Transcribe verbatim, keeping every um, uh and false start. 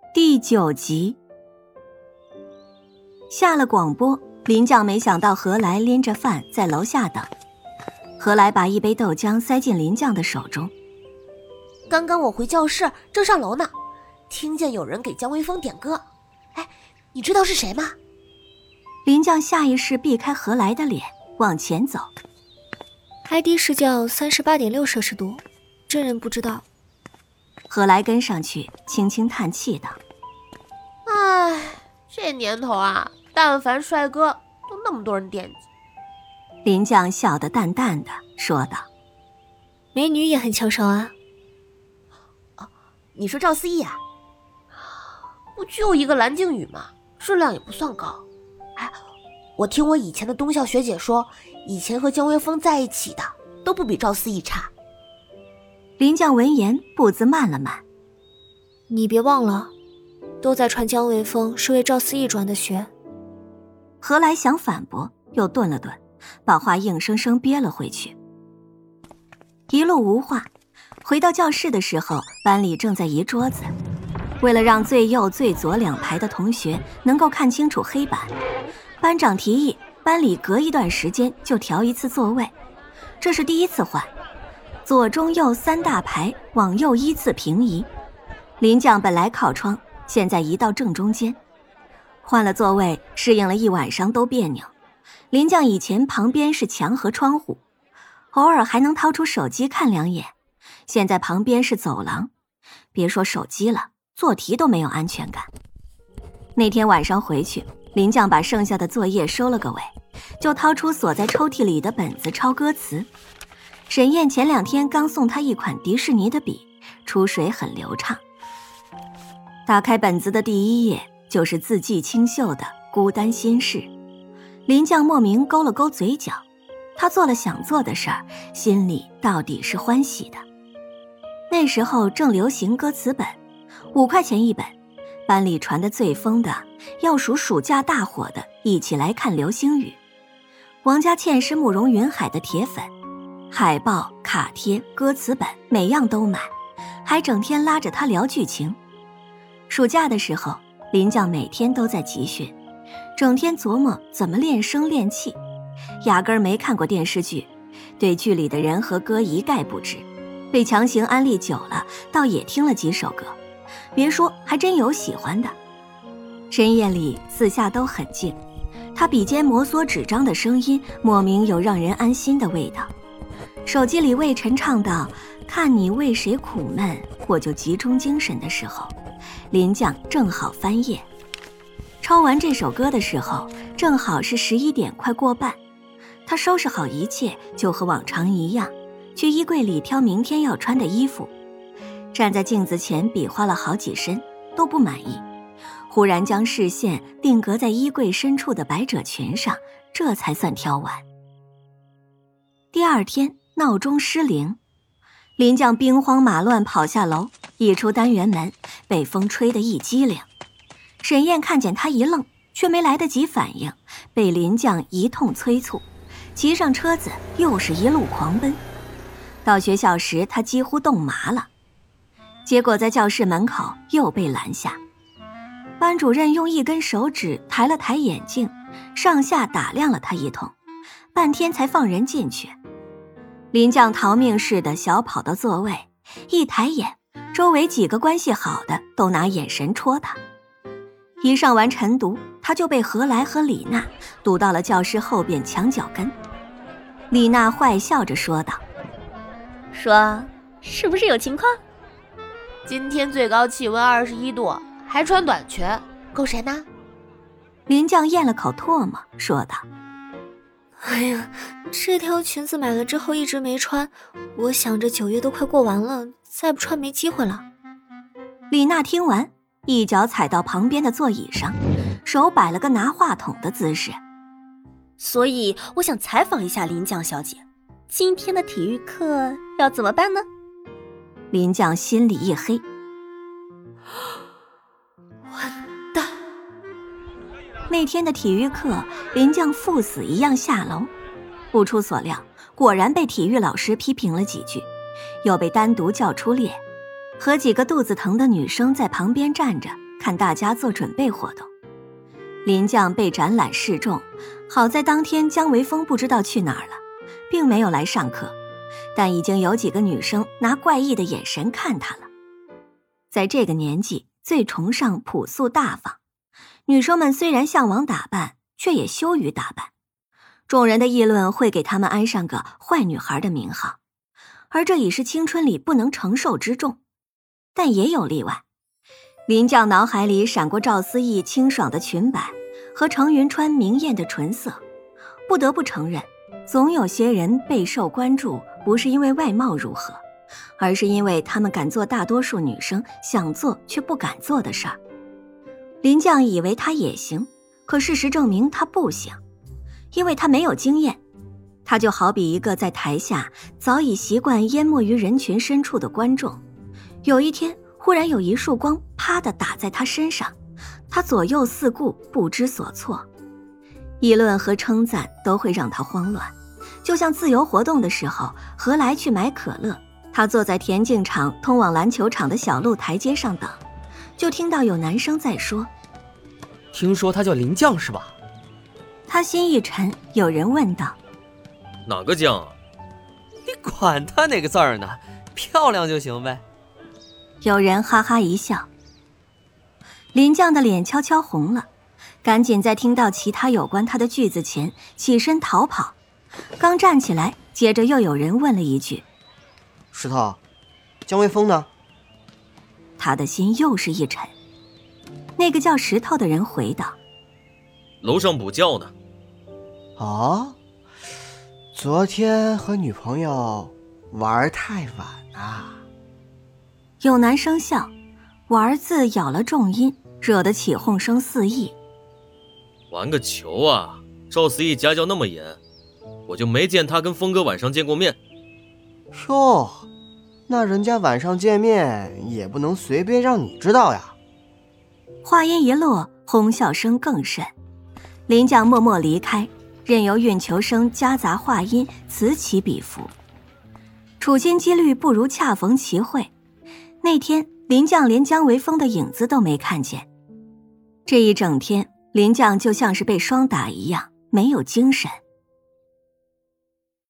第九集。下了广播，林将没想到何来拎着饭在楼下等。何来把一杯豆浆塞进林将的手中。 刚刚我回教室正上楼呢，听见有人给江微风点歌。哎，你知道是谁吗？ 林将下意识避开何来的脸，往前走。 I D 是叫 三十八点六 摄氏度，真人不知道。 何来跟上去，轻轻叹气道： 唉，这年头啊，但凡帅哥都那么多人惦记。 林将笑得淡淡的说道： 美女也很抢手啊。 哦，你说赵思逸啊？不就一个蓝靖宇吗？质量也不算高。哎，我听我以前的东校学姐说，以前和江微风在一起的都不比赵思逸差。 林将闻言步子慢了慢。 你别忘了，都在传江微风是为赵思逸转的学。 何来想反驳，又顿了顿，把话硬生生憋了回去。一路无话，回到教室的时候，班里正在移桌子。为了让最右最左两排的同学能够看清楚黑板，班长提议班里隔一段时间就调一次座位，这是第一次换，左中右三大排往右依次平移。林将本来靠窗，现在移到正中间。换了座位，适应了一晚上都别扭。林将以前旁边是墙和窗户，偶尔还能掏出手机看两眼，现在旁边是走廊，别说手机了，做题都没有安全感。那天晚上回去，林将把剩下的作业收了个尾，就掏出锁在抽屉里的本子抄歌词。沈燕前两天刚送他一款迪士尼的笔，出水很流畅。打开本子的第一页就是字迹清秀的孤单心事。林将莫名勾了勾嘴角，他做了想做的事儿，心里到底是欢喜的。那时候正流行歌词本，五块钱一本，班里传得最疯的要数暑假大火的《一起来看流星雨》。王佳倩是慕容云海的铁粉，海报、卡贴、歌词本每样都买，还整天拉着他聊剧情。暑假的时候，林将每天都在集训，整天琢磨怎么练声练气，压根儿没看过电视剧，对剧里的人和歌一概不知。被强行安利久了，倒也听了几首歌，别说还真有喜欢的。深夜里四下都很静，他笔尖摩挲纸张的声音莫名有让人安心的味道。手机里魏晨唱到看你为谁苦闷我就集中精神的时候，林将正好翻页。抄完这首歌的时候，正好是十一点快过半。他收拾好一切，就和往常一样去衣柜里挑明天要穿的衣服。站在镜子前比划了好几身，都不满意，忽然将视线定格在衣柜深处的百褶裙上，这才算挑完。第二天闹钟失灵，林将兵荒马乱跑下楼，一出单元门被风吹得一激灵。沈燕看见他一愣，却没来得及反应，被林将一通催促，骑上车子又是一路狂奔。到学校时他几乎冻麻了，结果在教室门口又被拦下。班主任用一根手指抬了抬眼镜，上下打量了他一通，半天才放人进去。林将逃命似的小跑到座位，一抬眼，周围几个关系好的都拿眼神戳他。一上完晨读，他就被何来和李娜堵到了教室后边墙角跟。李娜坏笑着说道： 说是不是有情况？ 今天最高气温二十一度，还穿短裙，够谁呢？ 林将咽了口唾沫说道： 哎呀，这条裙子买了之后一直没穿，我想着九月都快过完了，再不穿没机会了。 李娜听完，一脚踩到旁边的座椅上，手摆了个拿话筒的姿势。 所以我想采访一下林将小姐，今天的体育课要怎么办呢？ 林将心里一黑， 完蛋。 那天的体育课，林将赴死一样下楼，不出所料，果然被体育老师批评了几句，又被单独叫出列，和几个肚子疼的女生在旁边站着看大家做准备活动。林将被展览示众，好在当天姜维峰不知道去哪儿了，并没有来上课，但已经有几个女生拿怪异的眼神看他了。在这个年纪，最崇尚朴素大方，女生们虽然向往打扮，却也羞于打扮。众人的议论会给他们安上个坏女孩的名号，而这已是青春里不能承受之重。但也有例外，林将脑海里闪过赵思义清爽的裙摆和程云川明艳的唇色，不得不承认，总有些人备受关注，不是因为外貌如何，而是因为他们敢做大多数女生想做却不敢做的事儿。林将以为他也行，可事实证明他不行，因为他没有经验。他就好比一个在台下早已习惯淹没于人群深处的观众，有一天忽然有一束光啪地打在他身上，他左右四顾，不知所措。议论和称赞都会让他慌乱，就像自由活动的时候，何来去买可乐？他坐在田径场通往篮球场的小路台阶上等，就听到有男生在说：“ 听说他叫林将是吧？” 他心一沉，有人问道：“ 哪个将啊？”“ 你管他哪个字儿呢，漂亮就行呗。” 有人哈哈一笑。林将的脸悄悄红了，赶紧在听到其他有关他的句子前起身逃跑。刚站起来，接着又有人问了一句：“ 石头，姜维峰呢？” 他的心又是一沉。那个叫石头的人回道：“ 楼上补觉呢。”“ 哦，昨天和女朋友玩太晚啊。” 有男生笑，玩字咬了重音，惹得起哄声四溢。 “玩个球啊！赵思义家教那么严，我就没见他跟峰哥晚上见过面。”“ 哟，那人家晚上见面也不能随便让你知道呀。” 话音一落，哄笑声更甚。林将默默离开，任由运球声夹杂话音，此起彼伏。处心积虑不如恰逢其会。那天林将连姜维峰的影子都没看见。这一整天，林将就像是被霜打一样，没有精神。